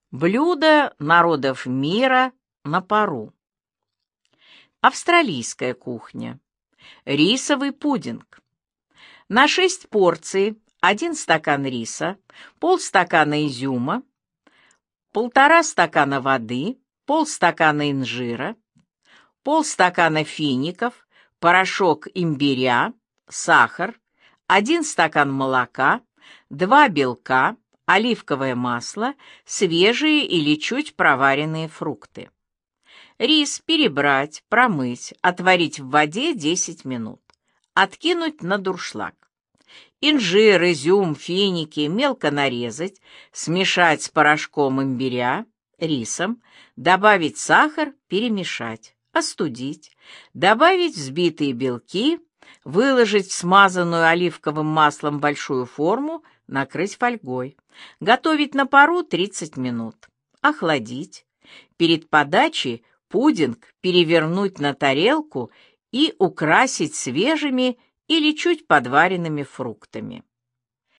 Блюда народов мира на пару. Австралийская кухня. Рисовый пудинг. На 6 порций 1 стакан риса, полстакана изюма, 1,5 стакана воды, полстакана инжира, полстакана фиников, порошок имбиря, сахар, 1 стакан молока, 2 белка, оливковое масло, свежие или чуть проваренные фрукты. Рис перебрать, промыть, отварить в воде 10 минут. Откинуть на дуршлаг. Инжир, изюм, финики мелко нарезать, смешать с порошком имбиря, рисом, добавить сахар, перемешать, остудить, добавить взбитые белки, выложить в смазанную оливковым маслом большую форму, накрыть фольгой. Готовить на пару 30 минут. Охладить. Перед подачей пудинг перевернуть на тарелку и украсить свежими или чуть подваренными фруктами.